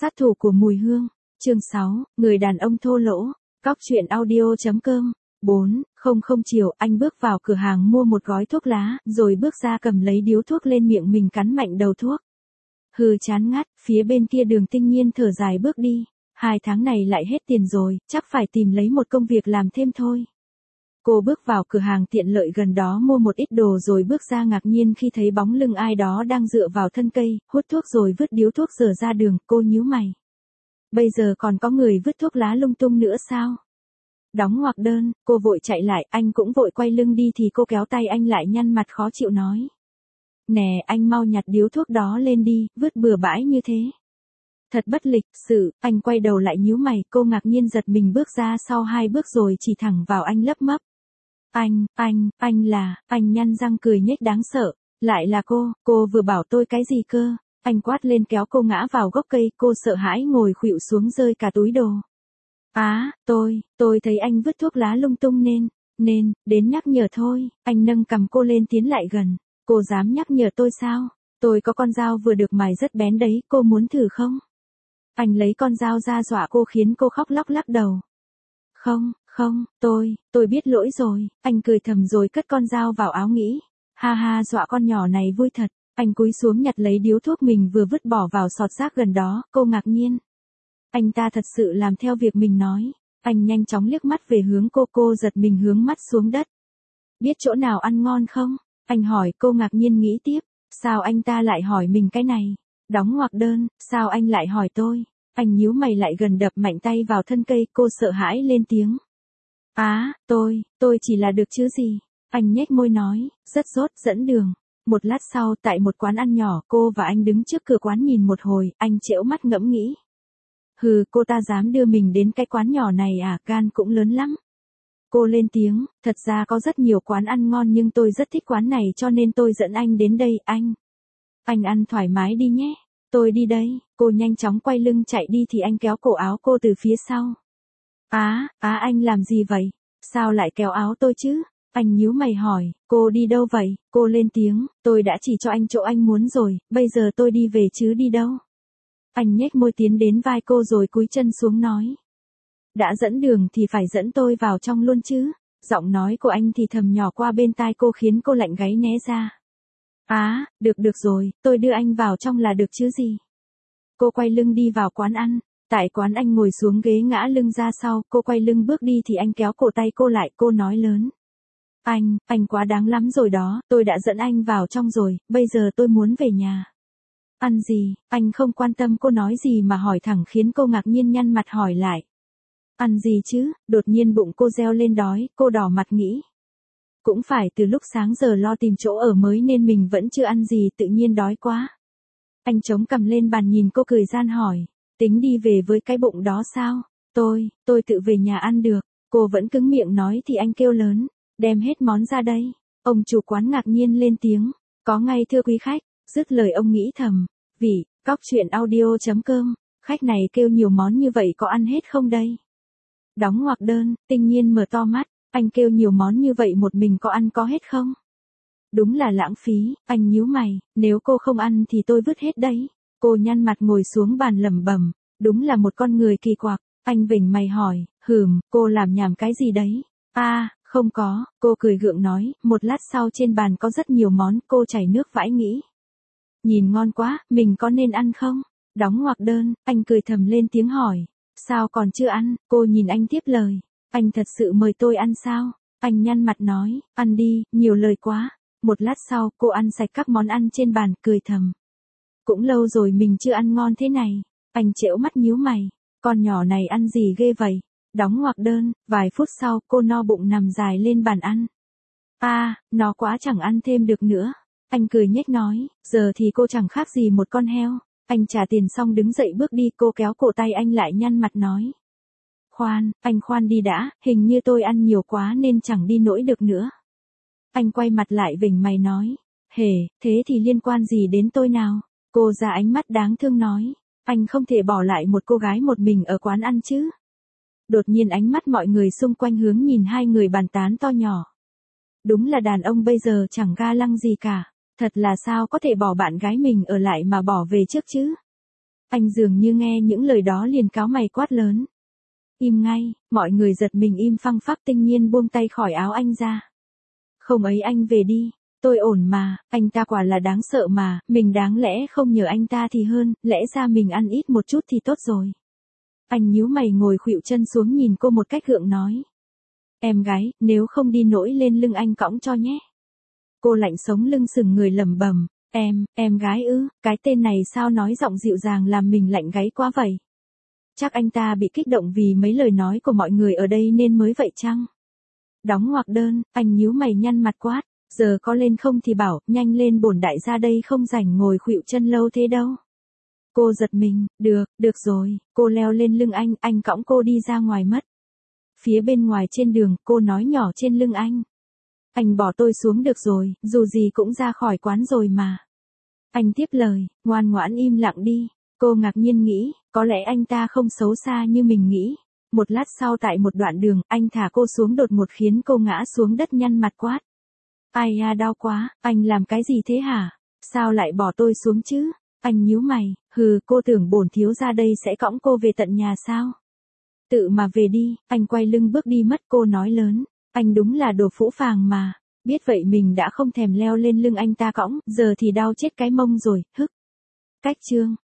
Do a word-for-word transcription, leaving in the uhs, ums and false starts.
Sát thủ của mùi hương, chương sáu, người đàn ông thô lỗ, cóc truyện audio.com, bốn, không không chiều, anh bước vào cửa hàng mua một gói thuốc lá, rồi bước ra cầm lấy điếu thuốc lên miệng mình cắn mạnh đầu thuốc. Hừ chán ngắt, phía bên kia Đường Tinh Nhiên thở dài bước đi, hai tháng này lại hết tiền rồi, chắc phải tìm lấy một công việc làm thêm thôi. Cô bước vào cửa hàng tiện lợi gần đó mua một ít đồ rồi bước ra ngạc nhiên khi thấy bóng lưng ai đó đang dựa vào thân cây, hút thuốc rồi vứt điếu thuốc dở ra đường, cô nhíu mày. Bây giờ còn có người vứt thuốc lá lung tung nữa sao? Đóng ngoặc đơn, cô vội chạy lại, anh cũng vội quay lưng đi thì cô kéo tay anh lại nhăn mặt khó chịu nói. Nè, anh mau nhặt điếu thuốc đó lên đi, vứt bừa bãi như thế. Thật bất lịch sự, anh quay đầu lại nhíu mày, cô ngạc nhiên giật mình bước ra sau hai bước rồi chỉ thẳng vào anh lấp mấp. Anh, anh, anh là, anh nhăn răng cười nhếch đáng sợ, lại là cô, cô vừa bảo tôi cái gì cơ, anh quát lên kéo cô ngã vào gốc cây, cô sợ hãi ngồi khuỵu xuống rơi cả túi đồ. Á, à, tôi, tôi thấy anh vứt thuốc lá lung tung nên, nên, đến nhắc nhở thôi, anh nâng cầm cô lên tiến lại gần, cô dám nhắc nhở tôi sao, tôi có con dao vừa được mài rất bén đấy, cô muốn thử không? Anh lấy con dao ra dọa cô khiến cô khóc lóc lắc đầu. Không, không, tôi, tôi biết lỗi rồi, anh cười thầm rồi cất con dao vào áo nghĩ. Ha ha dọa con nhỏ này vui thật, anh cúi xuống nhặt lấy điếu thuốc mình vừa vứt bỏ vào sọt rác gần đó, cô ngạc nhiên. Anh ta thật sự làm theo việc mình nói, anh nhanh chóng liếc mắt về hướng cô cô giật mình hướng mắt xuống đất. Biết chỗ nào ăn ngon không? Anh hỏi cô ngạc nhiên nghĩ tiếp, sao anh ta lại hỏi mình cái này? Đóng ngoặc đơn, sao anh lại hỏi tôi? Anh nhíu mày lại gần đập mạnh tay vào thân cây, cô sợ hãi lên tiếng. Á, à, tôi, tôi chỉ là được chứ gì? Anh nhếch môi nói, rất rốt dẫn đường. Một lát sau tại một quán ăn nhỏ cô và anh đứng trước cửa quán nhìn một hồi, anh trễu mắt ngẫm nghĩ. Hừ, cô ta dám đưa mình đến cái quán nhỏ này à, gan cũng lớn lắm. Cô lên tiếng, thật ra có rất nhiều quán ăn ngon nhưng tôi rất thích quán này cho nên tôi dẫn anh đến đây, anh. Anh ăn thoải mái đi nhé. Tôi đi đây, cô nhanh chóng quay lưng chạy đi thì anh kéo cổ áo cô từ phía sau. Á, á à, anh làm gì vậy? Sao lại kéo áo tôi chứ? Anh nhíu mày hỏi, cô đi đâu vậy? Cô lên tiếng, tôi đã chỉ cho anh chỗ anh muốn rồi, bây giờ tôi đi về chứ đi đâu? Anh nhếch môi tiến đến vai cô rồi cúi chân xuống nói. Đã dẫn đường thì phải dẫn tôi vào trong luôn chứ? Giọng nói của anh thì thầm nhỏ qua bên tai cô khiến cô lạnh gáy né ra. Á, à, được được rồi, tôi đưa anh vào trong là được chứ gì. Cô quay lưng đi vào quán ăn, tại quán anh ngồi xuống ghế ngã lưng ra sau, cô quay lưng bước đi thì anh kéo cổ tay cô lại, cô nói lớn. Anh, anh quá đáng lắm rồi đó, tôi đã dẫn anh vào trong rồi, bây giờ tôi muốn về nhà. Ăn gì, anh không quan tâm cô nói gì mà hỏi thẳng khiến cô ngạc nhiên nhăn mặt hỏi lại. Ăn gì chứ, đột nhiên bụng cô reo lên đói, cô đỏ mặt nghĩ. Cũng phải từ lúc sáng giờ lo tìm chỗ ở mới nên mình vẫn chưa ăn gì tự nhiên đói quá. Anh chống cằm lên bàn nhìn cô cười gian hỏi, tính đi về với cái bụng đó sao? Tôi, tôi tự về nhà ăn được, cô vẫn cứng miệng nói thì anh kêu lớn, đem hết món ra đây. Ông chủ quán ngạc nhiên lên tiếng, có ngay thưa quý khách, dứt lời ông nghĩ thầm, vì, cóc truyện audio.com, khách này kêu nhiều món như vậy có ăn hết không đây? Đóng ngoặc đơn, Tinh Nhiên mở to mắt. Anh kêu nhiều món như vậy một mình có ăn có hết không? Đúng là lãng phí, anh nhíu mày, nếu cô không ăn thì tôi vứt hết đấy. Cô nhăn mặt ngồi xuống bàn lẩm bẩm, đúng là một con người kỳ quặc. Anh vểnh mày hỏi, hừm, cô làm nhảm cái gì đấy? A, à, không có, cô cười gượng nói, một lát sau trên bàn có rất nhiều món, cô chảy nước vãi nghĩ. Nhìn ngon quá, mình có nên ăn không? Đóng ngoặc đơn, anh cười thầm lên tiếng hỏi, sao còn chưa ăn? Cô nhìn anh tiếp lời. Anh thật sự mời tôi ăn sao? Anh nhăn mặt nói, ăn đi, nhiều lời quá. Một lát sau, cô ăn sạch các món ăn trên bàn, cười thầm. Cũng lâu rồi mình chưa ăn ngon thế này. Anh trễu mắt nhíu mày. Con nhỏ này ăn gì ghê vậy? Đóng ngoặc đơn, vài phút sau, cô no bụng nằm dài lên bàn ăn. A, à, nó quá chẳng ăn thêm được nữa. Anh cười nhếch nói, giờ thì cô chẳng khác gì một con heo. Anh trả tiền xong đứng dậy bước đi, cô kéo cổ tay anh lại nhăn mặt nói. Khoan, anh khoan đi đã, hình như tôi ăn nhiều quá nên chẳng đi nổi được nữa. Anh quay mặt lại vểnh mày nói, hề, thế thì liên quan gì đến tôi nào? Cô ra ánh mắt đáng thương nói, anh không thể bỏ lại một cô gái một mình ở quán ăn chứ. Đột nhiên ánh mắt mọi người xung quanh hướng nhìn hai người bàn tán to nhỏ. Đúng là đàn ông bây giờ chẳng ga lăng gì cả, thật là sao có thể bỏ bạn gái mình ở lại mà bỏ về trước chứ? Anh dường như nghe những lời đó liền cáu mày quát lớn. Im ngay, mọi người giật mình im phăng phắc, Tinh Nhiên buông tay khỏi áo anh ra. Không ấy, anh về đi, tôi ổn mà, anh ta quả là đáng sợ mà, mình đáng lẽ không nhờ anh ta thì hơn, lẽ ra mình ăn ít một chút thì tốt rồi. Anh nhíu mày ngồi khuỵu chân xuống nhìn cô một cách gượng nói. Em gái, nếu không đi nỗi lên lưng anh cõng cho nhé. Cô lạnh sống lưng sừng người lẩm bẩm, em, em gái ư, cái tên này sao nói giọng dịu dàng làm mình lạnh gáy quá vậy. Chắc anh ta bị kích động vì mấy lời nói của mọi người ở đây nên mới vậy chăng? Đóng ngoặc đơn, anh nhíu mày nhăn mặt quát, giờ có lên không thì bảo, nhanh lên, bổn đại gia đây không rảnh ngồi khuỵu chân lâu thế đâu. Cô giật mình, được, được rồi, cô leo lên lưng anh, anh cõng cô đi ra ngoài mất. Phía bên ngoài trên đường, cô nói nhỏ trên lưng anh. Anh bỏ tôi xuống được rồi, dù gì cũng ra khỏi quán rồi mà. Anh tiếp lời, ngoan ngoãn im lặng đi. Cô ngạc nhiên nghĩ, có lẽ anh ta không xấu xa như mình nghĩ. Một lát sau tại một đoạn đường, anh thả cô xuống đột ngột khiến cô ngã xuống đất nhăn mặt quát. Ai à, đau quá, anh làm cái gì thế hả? Sao lại bỏ tôi xuống chứ? Anh nhíu mày, hừ, cô tưởng bổn thiếu gia đây sẽ cõng cô về tận nhà sao? Tự mà về đi, anh quay lưng bước đi mất. Cô nói lớn, anh đúng là đồ phũ phàng mà. Biết vậy mình đã không thèm leo lên lưng anh ta cõng, giờ thì đau chết cái mông rồi, hức. Cách chương